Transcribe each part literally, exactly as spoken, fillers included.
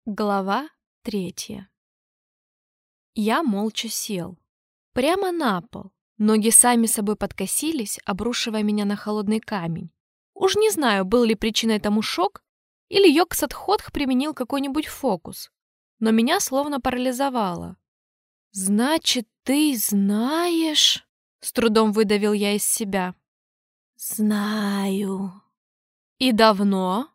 Глава третья. Я молча сел. Прямо на пол. Ноги сами собой подкосились, обрушивая меня на холодный камень. Уж не знаю, был ли причиной тому шок, или Йог-Сатхотх применил какой-нибудь фокус. Но меня словно парализовало. «Значит, ты знаешь?» — с трудом выдавил я из себя. «Знаю». «И давно?»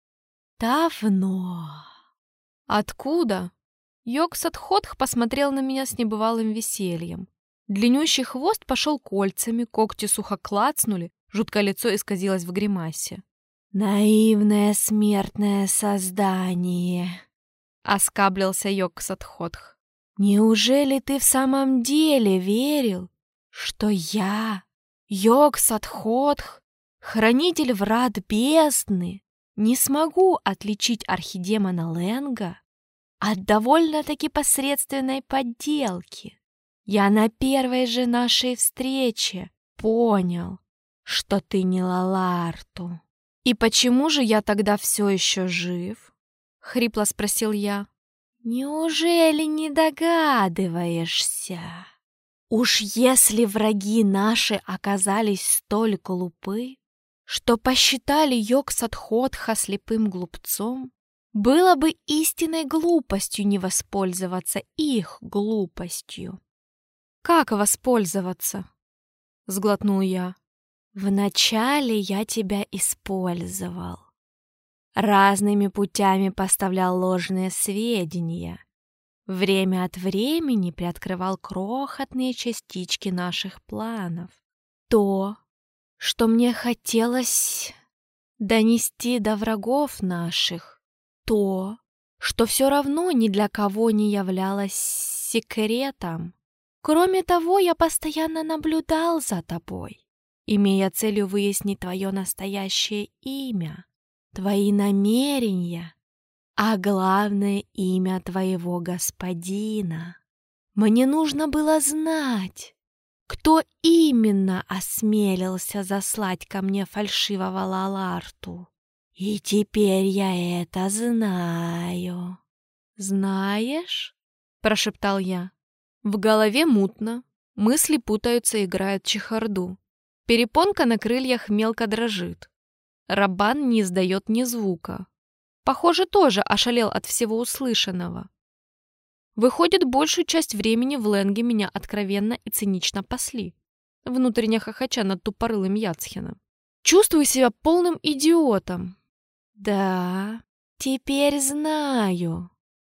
«Давно». «Откуда?» Йог-Сатхотх посмотрел на меня с небывалым весельем. Длиннющий хвост пошел кольцами, когти сухо клацнули, жуткое лицо исказилось в гримасе. «Наивное смертное создание», — оскаблился Йог-Сатхотх. «Неужели ты в самом деле верил, что я, Йог-Сатхотх, хранитель врат бездны, не смогу отличить архидемона Ленга от довольно-таки посредственной подделки? Я на первой же нашей встрече понял, что ты не Лаларту». «И почему же я тогда все еще жив?» — хрипло спросил я. «Неужели не догадываешься? Уж если враги наши оказались столь глупы, что посчитали Йог-Сатхотха слепым глупцом, было бы истинной глупостью не воспользоваться их глупостью». «Как воспользоваться?» — сглотнул я. «Вначале я тебя использовал. Разными путями поставлял ложные сведения. Время от времени приоткрывал крохотные частички наших планов. То, что мне хотелось донести до врагов наших. То, что все равно ни для кого не являлось секретом. Кроме того, я постоянно наблюдал за тобой, имея целью выяснить твое настоящее имя, твои намерения, а главное — имя твоего господина. Мне нужно было знать, кто именно осмелился заслать ко мне фальшивого Лаларту. И теперь я это знаю». «Знаешь?» — прошептал я. В голове мутно, мысли путаются, играют чехарду. Перепонка на крыльях мелко дрожит. Раббан не издает ни звука. Похоже, тоже ошалел от всего услышанного. Выходит, большую часть времени в Ленге меня откровенно и цинично пасли, внутренне хохоча над тупорылым Яцхеном. Чувствую себя полным идиотом. «Да, теперь знаю.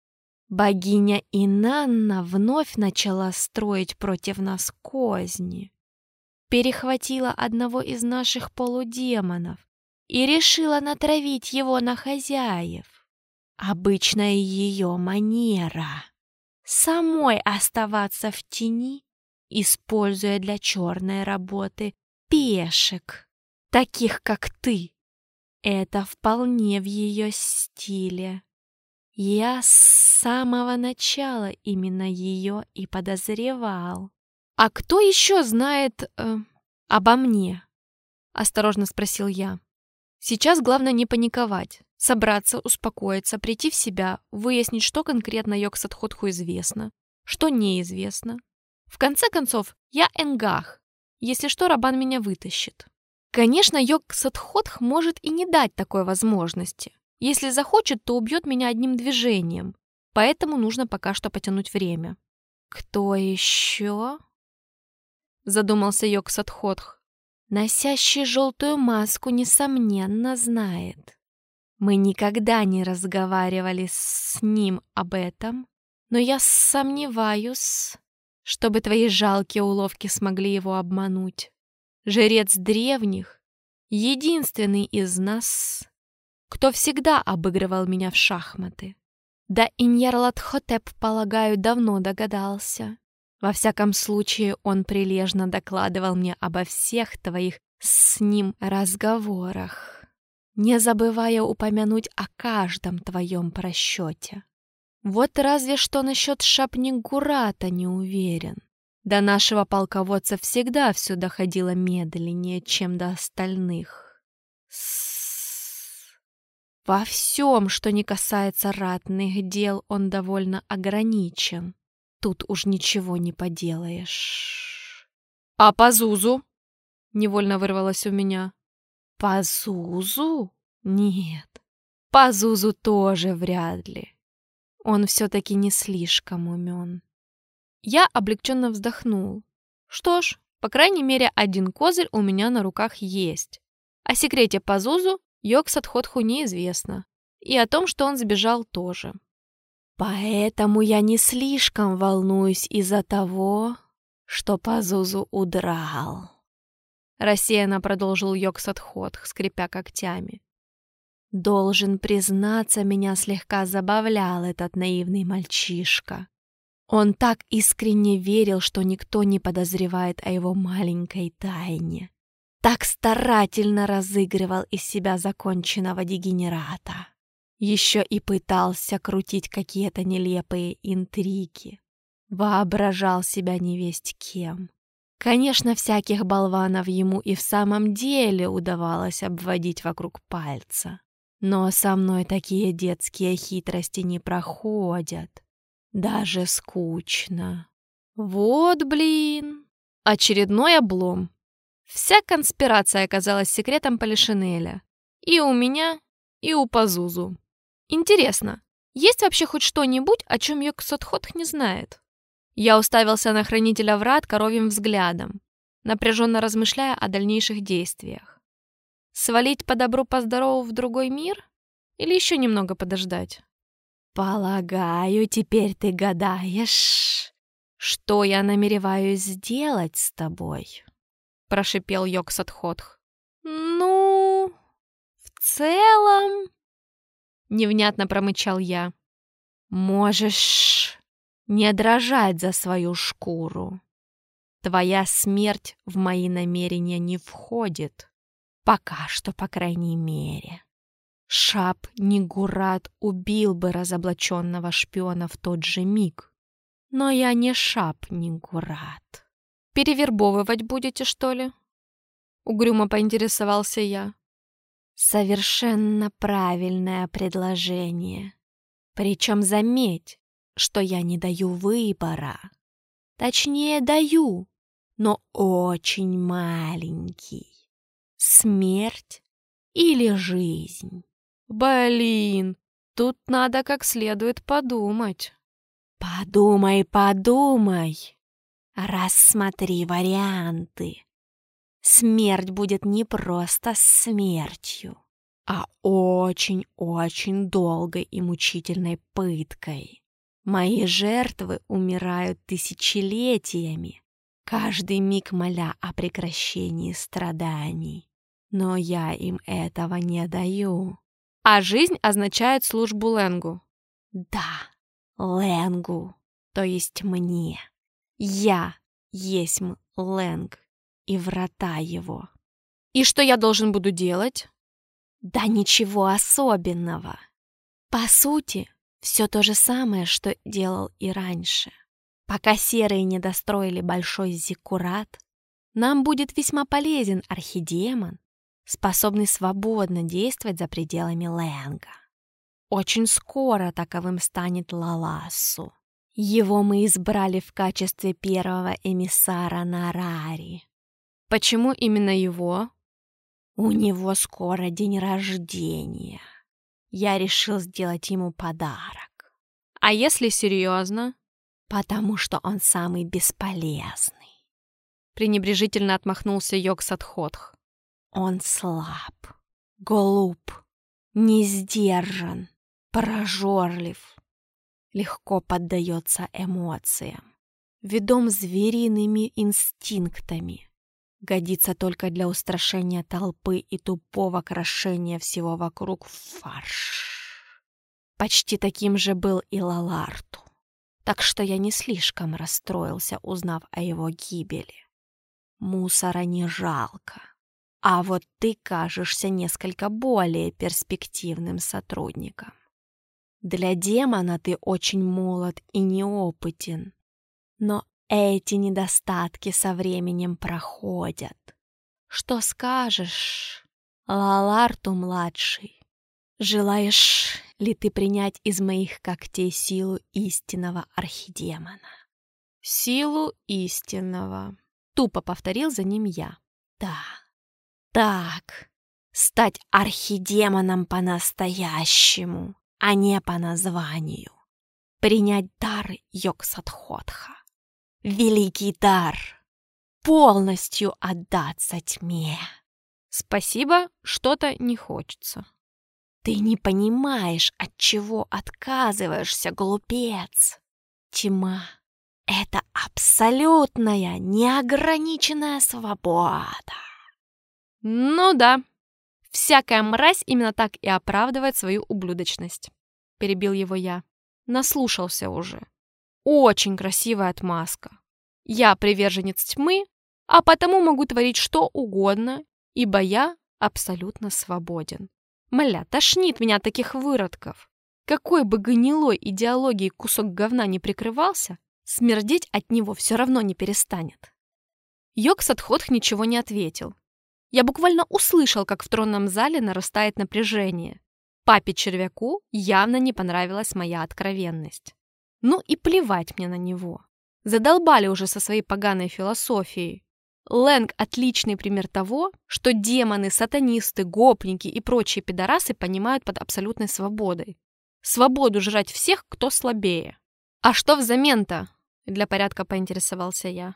Богиня Инанна вновь начала строить против нас козни. Перехватила одного из наших полудемонов и решила натравить его на хозяев. Обычная ее манера — самой оставаться в тени, используя для черной работы пешек, таких как ты. Это вполне в ее стиле. Я с самого начала именно ее и подозревал». «А кто еще знает э, обо мне?» — осторожно спросил я. «Сейчас главное не паниковать, собраться, успокоиться, прийти в себя, выяснить, что конкретно Йог-Сатхотху известно, что неизвестно. В конце концов, я Энгах. Если что, Раббан меня вытащит». Конечно, Йог-Сатхотх может и не дать такой возможности. Если захочет, то убьет меня одним движением. Поэтому нужно пока что потянуть время. «Кто еще?» — задумался Йог-Сатхотх. «Носящий желтую маску, несомненно, знает. Мы никогда не разговаривали с ним об этом, но я сомневаюсь, чтобы твои жалкие уловки смогли его обмануть. Жрец древних, единственный из нас, кто всегда обыгрывал меня в шахматы. Да и Ньярлатхотеп, полагаю, давно догадался. Во всяком случае, он прилежно докладывал мне обо всех твоих с ним разговорах, не забывая упомянуть о каждом твоем просчете. Вот разве что насчет Шапнигурата не уверен. До нашего полководца всегда все доходило медленнее, чем до остальных. С Во всем, что не касается ратных дел, он довольно ограничен. Тут уж ничего не поделаешь. А по Зузу? Невольно вырвалось у меня. По Зузу? Нет. По Зузу тоже вряд ли. Он все-таки не слишком умен. Я облегченно вздохнул. Что ж, по крайней мере, один козырь у меня на руках есть. О секрете по Зузу Йог-Сатходху неизвестно. И о том, что он сбежал, тоже. Поэтому я не слишком волнуюсь из-за того, что Пазузу удрал. Рассеянно продолжил Йог-Сатходх, скрипя когтями. Должен признаться, меня слегка забавлял этот наивный мальчишка. Он так искренне верил, что никто не подозревает о его маленькой тайне. Так старательно разыгрывал из себя законченного дегенерата. Еще и пытался крутить какие-то нелепые интриги. Воображал себя невесть кем. Конечно, всяких болванов ему и в самом деле удавалось обводить вокруг пальца. Но со мной такие детские хитрости не проходят. Даже скучно. Вот блин. Очередной облом. Вся конспирация оказалась секретом Полишинеля. И у меня, и у Пазузу. Интересно, есть вообще хоть что-нибудь, о чем Йог-Сатходх не знает? Я уставился на хранителя врат коровьим взглядом, напряженно размышляя о дальнейших действиях. Свалить по добру, по здорову в другой мир? Или еще немного подождать? Полагаю, теперь ты гадаешь, что я намереваюсь сделать с тобой? Прошипел Йог-Сатходх. Ну, в целом... Невнятно промычал я. Можешь не дрожать за свою шкуру. Твоя смерть в мои намерения не входит. Пока что, по крайней мере. Шап-Нигурат убил бы разоблаченного шпиона в тот же миг. Но я не Шап-Нигурат. Перевербовывать будете, что ли? Угрюмо поинтересовался я. Совершенно правильное предложение. Причем заметь, что я не даю выбора. Точнее, даю, но очень маленький. Смерть или жизнь. Блин, тут надо как следует подумать. Подумай, подумай. Рассмотри варианты. Смерть будет не просто смертью, а очень-очень долгой и мучительной пыткой. Мои жертвы умирают тысячелетиями, каждый миг моля о прекращении страданий. Но я им этого не даю. А жизнь означает службу Ленгу. Да, Ленгу, то есть мне. Я есть Ленг и врата его. И что я должен буду делать? Да ничего особенного. По сути, все то же самое, что делал и раньше. Пока серые не достроили большой зиккурат, нам будет весьма полезен архидемон, способный свободно действовать за пределами Ленга. Очень скоро таковым станет Лалассу. Его мы избрали в качестве первого эмиссара Нарари. Почему именно его? У него скоро день рождения. Я решил сделать ему подарок. А если серьезно? Потому что он самый бесполезный. Пренебрежительно отмахнулся Йог-Сатходх. Он слаб, глуп, не сдержан, прожорлив, легко поддается эмоциям, ведом звериными инстинктами, годится только для устрашения толпы и тупого крошения всего вокруг в фарш. Почти таким же был и Лаларту, так что я не слишком расстроился, узнав о его гибели. Мусора не жалко. А вот ты кажешься несколько более перспективным сотрудником. Для демона ты очень молод и неопытен, но эти недостатки со временем проходят. Что скажешь, Лаларту-младший? Желаешь ли ты принять из моих когтей силу истинного архидемона? Силу истинного. Тупо повторил за ним я. Да, так, стать архидемоном по-настоящему, а не по названию. Принять дар Йог-Сатхотха. Великий дар. Полностью отдаться тьме. Спасибо, что-то не хочется. Ты не понимаешь, от чего отказываешься, глупец. Тьма — это абсолютная, неограниченная свобода. Ну да, всякая мразь именно так и оправдывает свою ублюдочность. Перебил его я. Наслушался уже. Очень красивая отмазка. Я приверженец тьмы, а потому могу творить что угодно, ибо я абсолютно свободен. Мля, тошнит меня от таких выродков. Какой бы гнилой идеологией кусок говна не прикрывался, смердеть от него все равно не перестанет. Йог-Сатхотх ничего не ответил. Я буквально услышал, как в тронном зале нарастает напряжение. Папе-червяку явно не понравилась моя откровенность. Ну и плевать мне на него. Задолбали уже со своей поганой философией. Лэнг – отличный пример того, что демоны, сатанисты, гопники и прочие пидорасы понимают под абсолютной свободой. Свободу жрать всех, кто слабее. А что взамен-то? Для порядка поинтересовался я.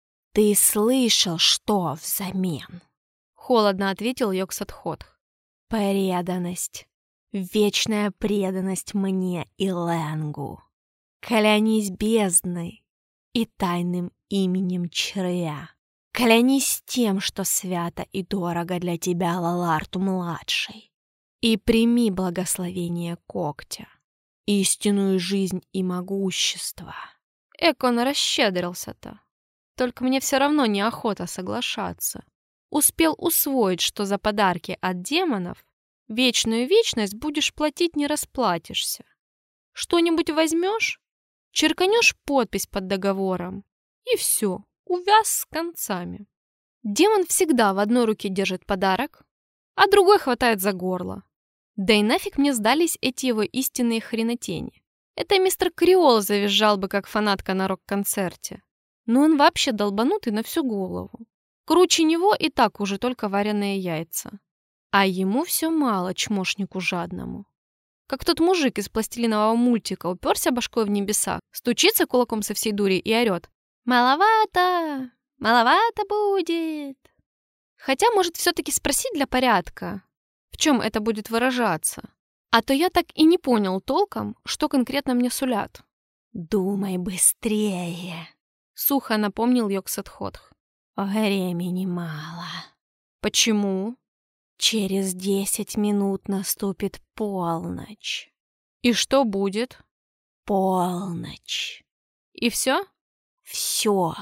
Ты слышал, что взамен? Холодно ответил Йог-Сатхотх. Преданность. Вечная преданность мне и Лэнгу. Клянись бездной и тайным именем червя. Клянись тем, что свято и дорого для тебя, Лаларту-младший. И прими благословение когтя, истинную жизнь и могущество. Эк, он расщедрился-то. Только мне все равно неохота соглашаться. Успел усвоить, что за подарки от демонов вечную вечность будешь платить, не расплатишься. Что-нибудь возьмешь, черканешь подпись под договором, и все, увяз с концами. Демон всегда в одной руке держит подарок, а другой хватает за горло. Да и нафиг мне сдались эти его истинные хренотени. Это мистер Креол завизжал бы, как фанатка на рок-концерте. Но он вообще долбанутый на всю голову. Круче него и так уже только вареные яйца. А ему все мало, чмошнику жадному. Как тот мужик из пластилинового мультика уперся башкой в небеса, стучится кулаком со всей дури и орет: «Маловато! Маловато будет!» Хотя, может, все-таки спросить для порядка, в чем это будет выражаться. А то я так и не понял толком, что конкретно мне сулят. «Думай быстрее!» — сухо напомнил Йог-Сатхотх. «Времени мало». «Почему?» «Через десять минут наступит полночь». «И что будет?» «Полночь». «И все?» «Все.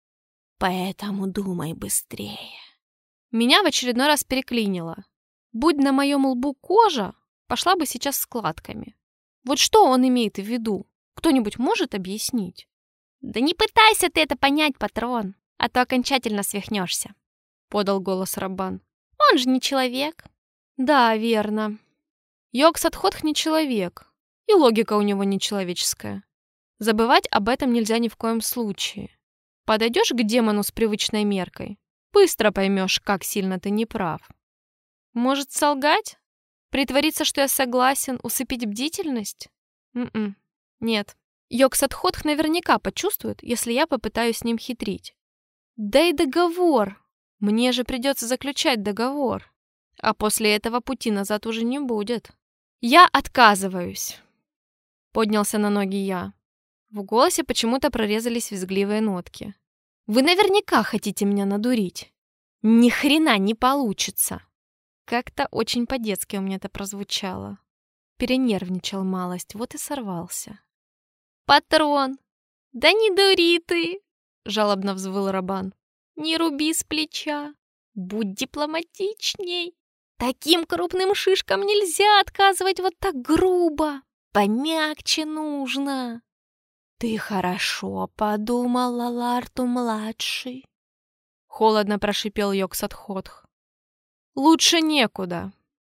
Поэтому думай быстрее». Меня в очередной раз переклинило. Будь на моем лбу кожа, пошла бы сейчас складками. Вот что он имеет в виду? Кто-нибудь может объяснить? «Да не пытайся ты это понять, патрон, а то окончательно свихнешься», — подал голос Раббан. «Он же не человек». «Да, верно. Йог-Сатхотх не человек, и логика у него нечеловеческая. Забывать об этом нельзя ни в коем случае. Подойдешь к демону с привычной меркой, быстро поймешь, как сильно ты не прав. Может, солгать? Притвориться, что я согласен, усыпить бдительность? М-м. Нет. Йог-Сатхотх наверняка почувствует, если я попытаюсь с ним хитрить. Да и договор. Мне же придется заключать договор. А после этого пути назад уже не будет. Я отказываюсь. Поднялся на ноги я. В голосе почему-то прорезались визгливые нотки. Вы наверняка хотите меня надурить. Ни хрена не получится. Как-то очень по-детски у меня это прозвучало. Перенервничал малость, вот и сорвался. «Патрон! Да не дури ты!» — жалобно взвыл Раббан. «Не руби с плеча! Будь дипломатичней! Таким крупным шишкам нельзя отказывать вот так грубо! Помягче нужно!» «Ты хорошо подумал, Лаларту-младший?» Холодно прошипел Йог-Сатхотх. «Лучше некуда!»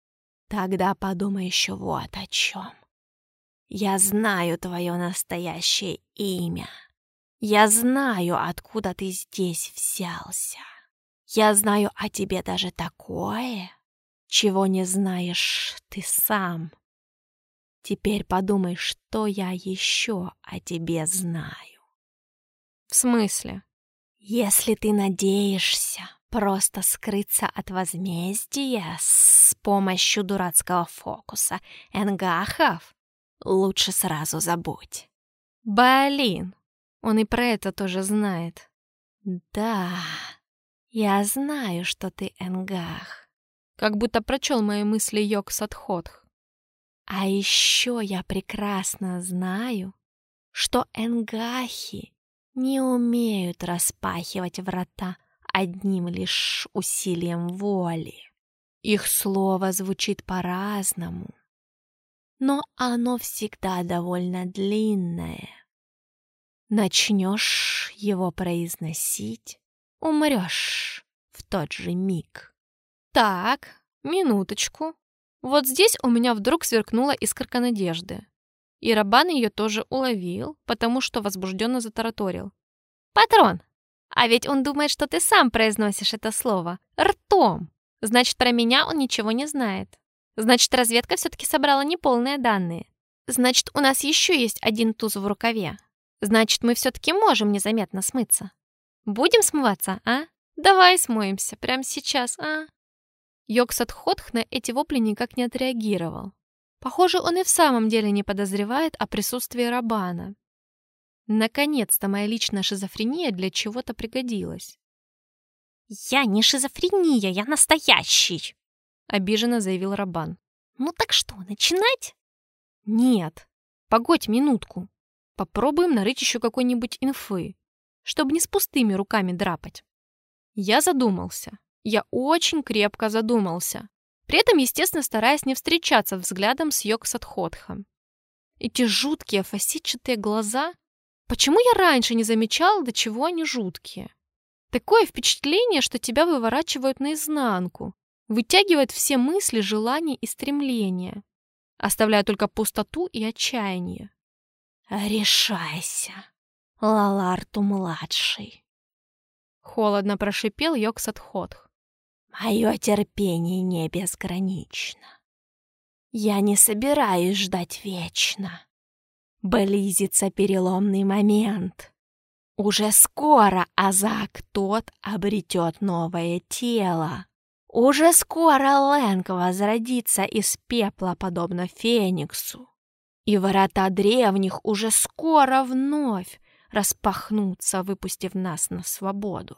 Тогда подумай еще вот о чем. Я знаю твое настоящее имя. Я знаю, откуда ты здесь взялся. Я знаю о тебе даже такое, чего не знаешь ты сам. Теперь подумай, что я еще о тебе знаю. В смысле? Если ты надеешься просто скрыться от возмездия с помощью дурацкого фокуса энгахов, лучше сразу забудь. Блин, он и про это тоже знает. Да, я знаю, что ты энгах. Как будто прочел мои мысли Йог-Сатходх. А еще я прекрасно знаю, что энгахи не умеют распахивать врата одним лишь усилием воли. Их слово звучит по-разному, но оно всегда довольно длинное. Начнешь его произносить, умрешь в тот же миг. Так, минуточку. Вот здесь у меня вдруг сверкнула искорка надежды. И Рабан ее тоже уловил, потому что возбужденно затараторил. «Патрон, а ведь он думает, что ты сам произносишь это слово. Ртом. Значит, про меня он ничего не знает. Значит, разведка все-таки собрала неполные данные. Значит, у нас еще есть один туз в рукаве. Значит, мы все-таки можем незаметно смыться. Будем смываться, а? Давай смоемся, прямо сейчас, а?» Йог-Сатходх на эти вопли никак не отреагировал. Похоже, он и в самом деле не подозревает о присутствии Рабана. Наконец-то моя личная шизофрения для чего-то пригодилась. «Я не шизофрения, я настоящий!» — обиженно заявил Рабан. «Ну так что, начинать?» «Нет, погодь минутку. Попробуем нарыть еще какой-нибудь инфы, чтобы не с пустыми руками драпать». Я задумался. Я очень крепко задумался. При этом, естественно, стараясь не встречаться взглядом с Йог-Сатходхом. Эти жуткие фасетчатые глаза. Почему я раньше не замечал, до чего они жуткие? Такое впечатление, что тебя выворачивают наизнанку, вытягивают все мысли, желания и стремления, оставляя только пустоту и отчаяние. «Решайся, Лаларту-младший!» Холодно прошипел Йог-Сатходх. «Мое терпение не безгранично. Я не собираюсь ждать вечно. Близится переломный момент. Уже скоро Азак тот обретет новое тело. Уже скоро Лэнг возродится из пепла, подобно Фениксу. И ворота древних уже скоро вновь распахнутся, выпустив нас на свободу».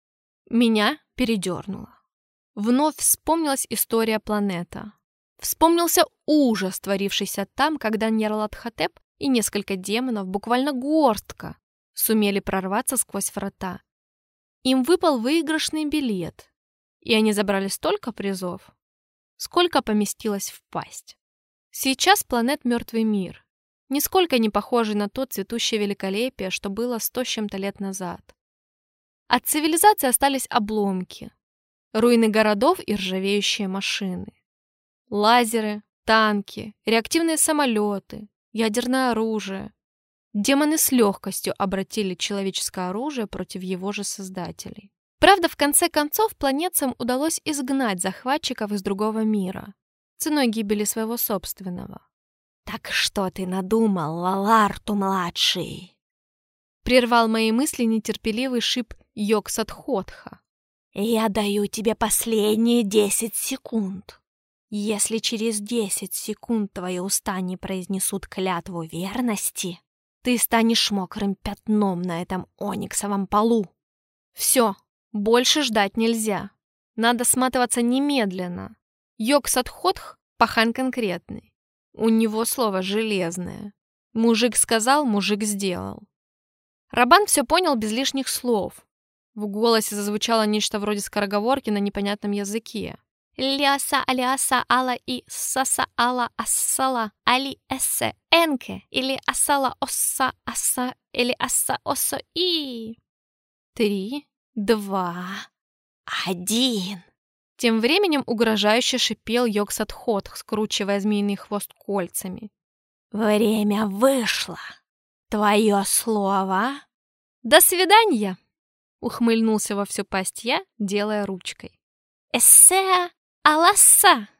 Меня передернуло. Вновь вспомнилась история планета. Вспомнился ужас, творившийся там, когда Нерлат-Хотеп и несколько демонов, буквально горстка, сумели прорваться сквозь врата. Им выпал выигрышный билет, и они забрали столько призов, сколько поместилось в пасть. Сейчас планет мертвый мир, нисколько не похожий на то цветущее великолепие, что было сто с чем-то лет назад. От цивилизации остались обломки, руины городов и ржавеющие машины. Лазеры, танки, реактивные самолеты, ядерное оружие. Демоны с легкостью обратили человеческое оружие против его же создателей. Правда, в конце концов, планетцам удалось изгнать захватчиков из другого мира, ценой гибели своего собственного. «Так что ты надумал, Лаларту-младший?» Прервал мои мысли нетерпеливый шип Йог-Сатходха. «Я даю тебе последние десять секунд. Если через десять секунд твои уста не произнесут клятву верности, ты станешь мокрым пятном на этом ониксовом полу». Все, больше ждать нельзя. Надо сматываться немедленно. Йог-Сатходх — пахан конкретный. У него слово железное. Мужик сказал, мужик сделал. Рабан все понял без лишних слов. В голосе зазвучало нечто вроде скороговорки на непонятном языке. «Ляса аляса ала и саса ала ассала али эссе энке или асала осса аса или асса осо и...» «Три, два, «Один!» Тем временем угрожающе шипел Йог-Сатхотх, скручивая змеиный хвост кольцами. «Время вышло. Твое слово?» «До свидания!» — ухмыльнулся во всю пасть я, делая ручкой. «Эссе аласса!»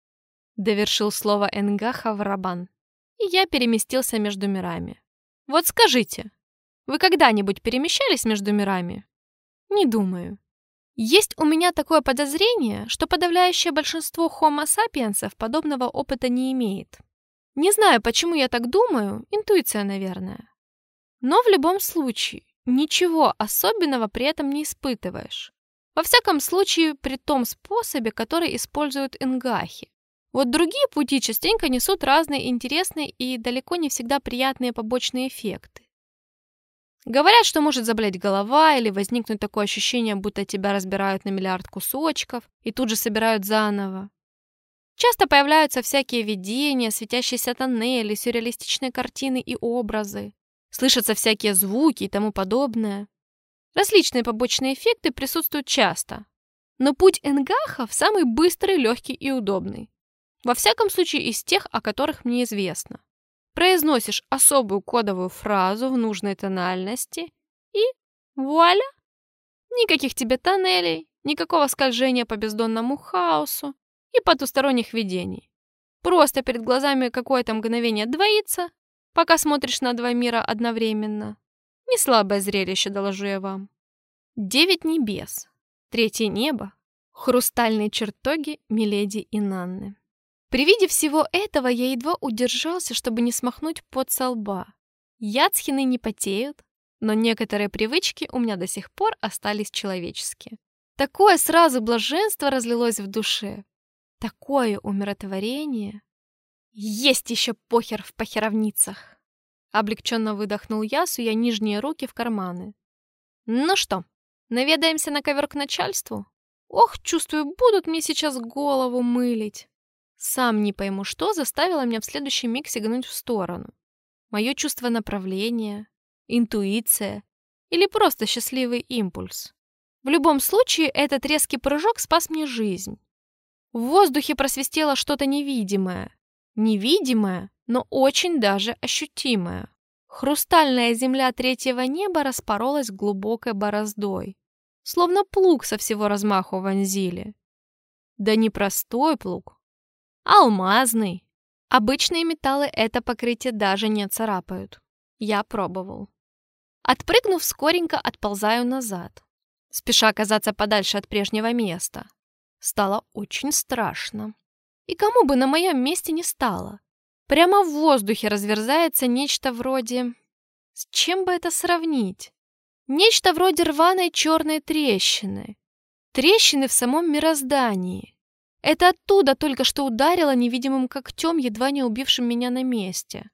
— довершил слово Энгаха в Рабан. И я переместился между мирами. Вот скажите, вы когда-нибудь перемещались между мирами? Не думаю. Есть у меня такое подозрение, что подавляющее большинство хомо сапиенсов подобного опыта не имеет. Не знаю, почему я так думаю, интуиция, наверное. Но в любом случае, ничего особенного при этом не испытываешь. Во всяком случае, при том способе, который используют энгахи. Вот другие пути частенько несут разные интересные и далеко не всегда приятные побочные эффекты. Говорят, что может заболеть голова или возникнуть такое ощущение, будто тебя разбирают на миллиард кусочков и тут же собирают заново. Часто появляются всякие видения, светящиеся тоннели, сюрреалистичные картины и образы. Слышатся всякие звуки и тому подобное. Различные побочные эффекты присутствуют часто. Но путь энгахов самый быстрый, легкий и удобный. Во всяком случае, из тех, о которых мне известно. Произносишь особую кодовую фразу в нужной тональности и вуаля! Никаких тебе тоннелей, никакого скольжения по бездонному хаосу и потусторонних видений. Просто перед глазами какое-то мгновение двоится, пока смотришь на два мира одновременно. Не слабое зрелище, доложу я вам. Девять небес, третье небо, хрустальные чертоги Миледи и Нанны. При виде всего этого я едва удержался, чтобы не смахнуть пот со лба. Яцхины не потеют, но некоторые привычки у меня до сих пор остались человеческие. Такое сразу блаженство разлилось в душе. Такое умиротворение. Есть еще похер в похеровницах. Облегченно выдохнул я, суя нижние руки в карманы. Ну что, наведаемся на ковер к начальству? Ох, чувствую, будут мне сейчас голову мылить. Сам не пойму, что заставило меня в следующий миг сигнуть в сторону. Мое чувство направления, интуиция или просто счастливый импульс. В любом случае, этот резкий прыжок спас мне жизнь. В воздухе просвистело что-то невидимое. Невидимое, но очень даже ощутимое. Хрустальная земля третьего неба распоролась глубокой бороздой. Словно плуг со всего размаху вонзили. Да не простой плуг. Алмазный. Обычные металлы это покрытие даже не царапают. Я пробовал. Отпрыгнув, скоренько отползаю назад, спеша оказаться подальше от прежнего места. Стало очень страшно. И кому бы на моем месте не стало. Прямо в воздухе разверзается нечто вроде... С чем бы это сравнить? Нечто вроде рваной черной трещины. Трещины в самом мироздании. Это оттуда только что ударило невидимым когтем, едва не убившим меня на месте.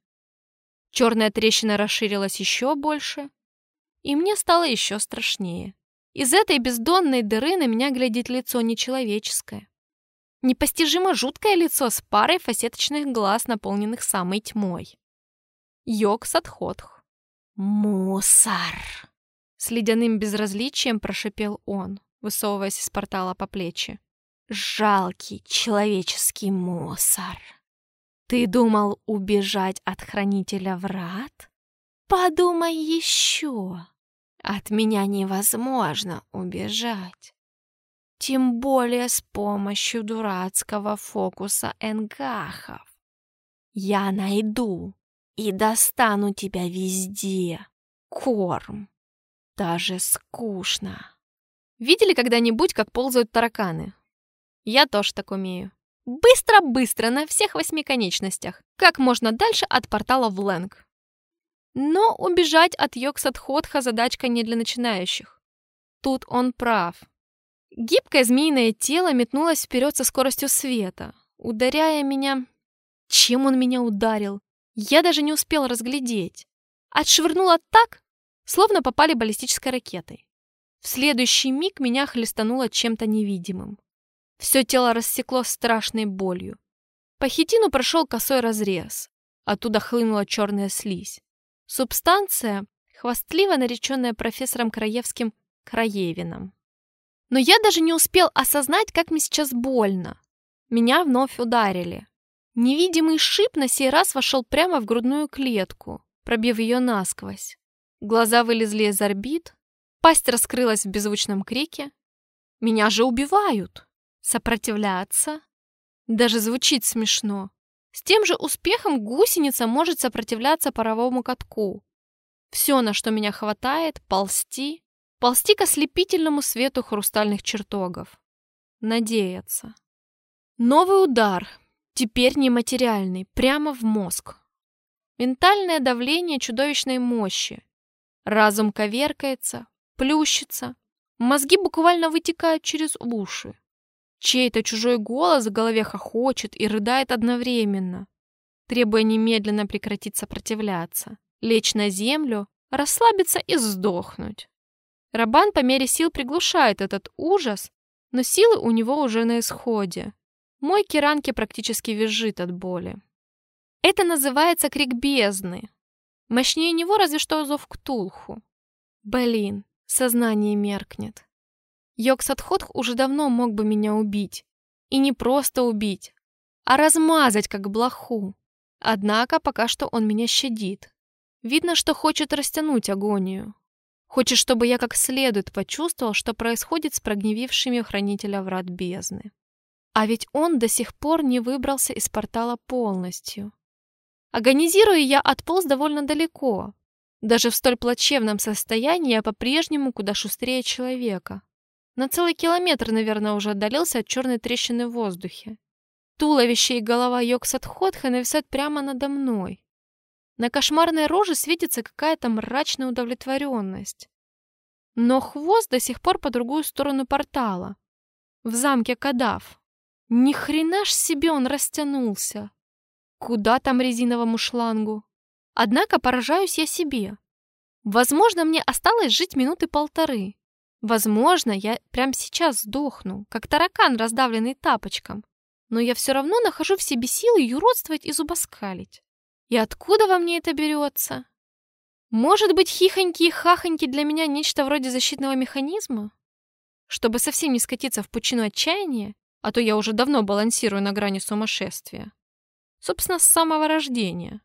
Черная трещина расширилась еще больше, и мне стало еще страшнее. Из этой бездонной дыры на меня глядит лицо нечеловеческое. Непостижимо жуткое лицо с парой фасеточных глаз, наполненных самой тьмой. Йог-Сатхотх. «Мусор!» С ледяным безразличием прошипел он, высовываясь из портала по плечи. «Жалкий человеческий мусор! Ты думал убежать от хранителя врат? Подумай еще! От меня невозможно убежать. Тем более с помощью дурацкого фокуса энгахов. Я найду и достану тебя везде. Корм. Даже скучно». Видели когда-нибудь, как ползают тараканы? Я тоже так умею. Быстро-быстро, на всех восьми конечностях. Как можно дальше от портала в Лэнг. Но убежать от Йог-Сатхотха задачка не для начинающих. Тут он прав. Гибкое змеиное тело метнулось вперед со скоростью света, ударяя меня... Чем он меня ударил? Я даже не успел разглядеть. Отшвырнуло так, словно попали баллистической ракетой. В следующий миг меня хлестануло чем-то невидимым. Все тело рассекло страшной болью. По хитину прошел косой разрез. Оттуда хлынула черная слизь. Субстанция, хвастливо нареченная профессором Краевским Краевином. Но я даже не успел осознать, как мне сейчас больно. Меня вновь ударили. Невидимый шип на сей раз вошел прямо в грудную клетку, пробив ее насквозь. Глаза вылезли из орбит, пасть раскрылась в беззвучном крике. Меня же убивают! Сопротивляться? Даже звучит смешно. С тем же успехом гусеница может сопротивляться паровому катку. Все, на что меня хватает, ползти, ползти к ослепительному свету хрустальных чертогов. Надеяться. Новый удар, теперь нематериальный, прямо в мозг. Ментальное давление чудовищной мощи. Разум коверкается, плющится, мозги буквально вытекают через уши. Чей-то чужой голос в голове хохочет и рыдает одновременно, требуя немедленно прекратить сопротивляться, лечь на землю, расслабиться и сдохнуть. Рабан по мере сил приглушает этот ужас, но силы у него уже на исходе. Мой Киранки практически визжит от боли. Это называется крик бездны. Мощнее него разве что зов Ктулху. Блин, сознание меркнет. Йог-Сатходх уже давно мог бы меня убить. И не просто убить, а размазать, как блоху. Однако пока что он меня щадит. Видно, что хочет растянуть агонию. Хочет, чтобы я как следует почувствовал, что происходит с прогневившими хранителя врат бездны. А ведь он до сих пор не выбрался из портала полностью. Агонизируя, я отполз довольно далеко. Даже в столь плачевном состоянии я по-прежнему куда шустрее человека. На целый километр, наверное, уже отдалился от черной трещины в воздухе. Туловище и голова Йог-Сатходха нависают прямо надо мной. На кошмарной роже светится какая-то мрачная удовлетворенность. Но хвост до сих пор по другую сторону портала. В замке Кадав. Ни хрена ж себе он растянулся. Куда там резиновому шлангу? Однако поражаюсь я себе. Возможно, мне осталось жить минуты полторы. Возможно, я прямо сейчас сдохну, как таракан, раздавленный тапочком. Но я все равно нахожу в себе силы юродствовать и зубоскалить. И откуда во мне это берется? Может быть, хихоньки и хахоньки для меня нечто вроде защитного механизма? Чтобы совсем не скатиться в пучину отчаяния, а то я уже давно балансирую на грани сумасшествия. Собственно, с самого рождения.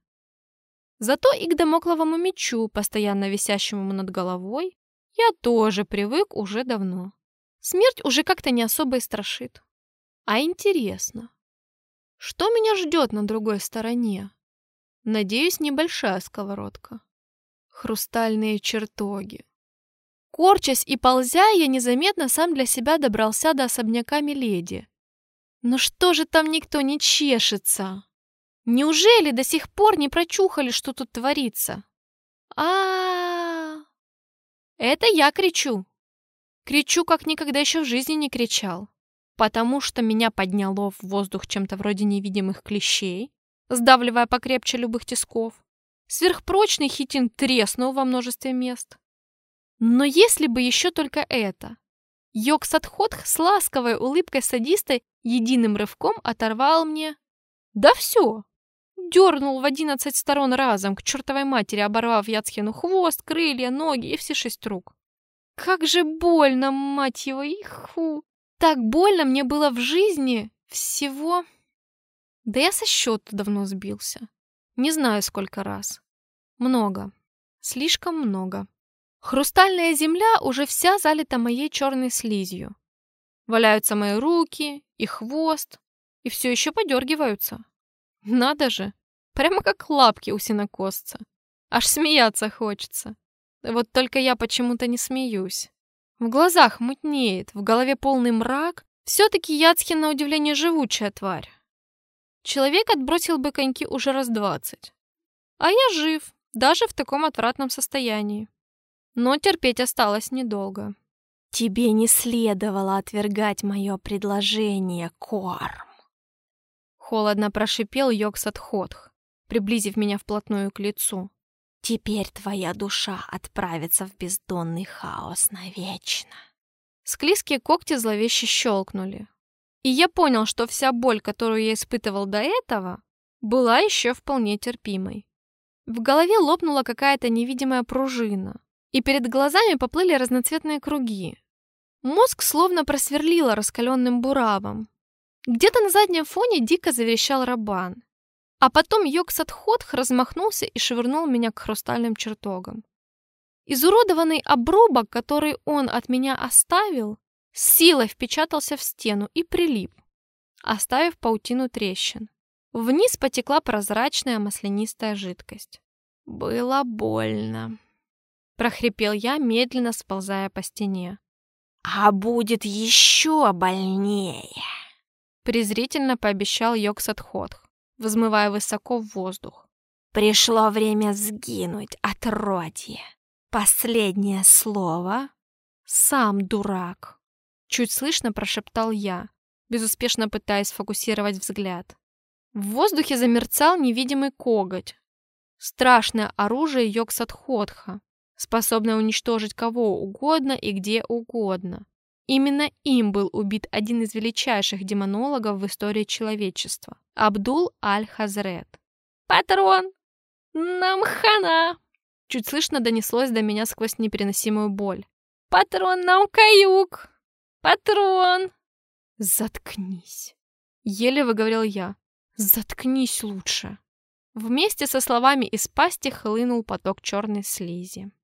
Зато и к дамокловому мечу, постоянно висящему над головой, я тоже привык уже давно. Смерть уже как-то не особо и страшит. А интересно, что меня ждет на другой стороне? Надеюсь, небольшая сковородка. Хрустальные чертоги. Корчась и ползя, я незаметно сам для себя добрался до особняка Миледи. Но что же там никто не чешется? Неужели до сих пор не прочухали, что тут творится? А-а-а! Это я кричу. Кричу, как никогда еще в жизни не кричал. Потому что меня подняло в воздух чем-то вроде невидимых клещей, сдавливая покрепче любых тисков. Сверхпрочный хитин треснул во множестве мест. Но если бы еще только это. Йог-Сатходх с ласковой улыбкой садиста единым рывком оторвал мне... Да все! Дернул в одиннадцать сторон разом, к чертовой матери, оборвав Яцхину хвост, крылья, ноги и все шесть рук. Как же больно, мать его, иху! Так больно мне было в жизни всего... Да я со счета давно сбился. Не знаю, сколько раз. Много. Слишком много. Хрустальная земля уже вся залита моей черной слизью. Валяются мои руки и хвост, и все еще подергиваются. Надо же, прямо как лапки у сенокосца. Аж смеяться хочется. Вот только я почему-то не смеюсь. В глазах мутнеет, в голове полный мрак. Все-таки Яцхин, на удивление, живучая тварь. Человек отбросил бы коньки уже раз двадцать. А я жив, даже в таком отвратном состоянии. Но терпеть осталось недолго. «Тебе не следовало отвергать мое предложение, Корм!» Холодно прошипел Йог-Сатходх, приблизив меня вплотную к лицу. «Теперь твоя душа отправится в бездонный хаос навечно!» Склизкие когти зловеще щелкнули. И я понял, что вся боль, которую я испытывал до этого, была еще вполне терпимой. В голове лопнула какая-то невидимая пружина, и перед глазами поплыли разноцветные круги. Мозг словно просверлило раскаленным буравом. Где-то на заднем фоне дико заверещал Рабан. А потом Йог-Сатходх размахнулся и швырнул меня к хрустальным чертогам. Изуродованный обрубок, который он от меня оставил, с силой впечатался в стену и прилип, оставив паутину трещин. Вниз потекла прозрачная маслянистая жидкость. «Было больно», — прохрипел я, медленно сползая по стене. «А будет еще больнее», — презрительно пообещал Йог-Сатходх, взмывая высоко в воздух. «Пришло время сгинуть, отродье. Последнее слово?» «Сам дурак», — чуть слышно прошептал я, безуспешно пытаясь сфокусировать взгляд. В воздухе замерцал невидимый коготь. Страшное оружие Йог-Сатходха, способное уничтожить кого угодно и где угодно. Именно им был убит один из величайших демонологов в истории человечества — Абдул Аль-Хазрет. «Патрон! Нам хана!» Чуть слышно донеслось до меня сквозь непереносимую боль. «Патрон, нам каюк! Патрон!» «Заткнись!» — еле выговорил я. «Заткнись лучше!» Вместе со словами из пасти хлынул поток черной слизи.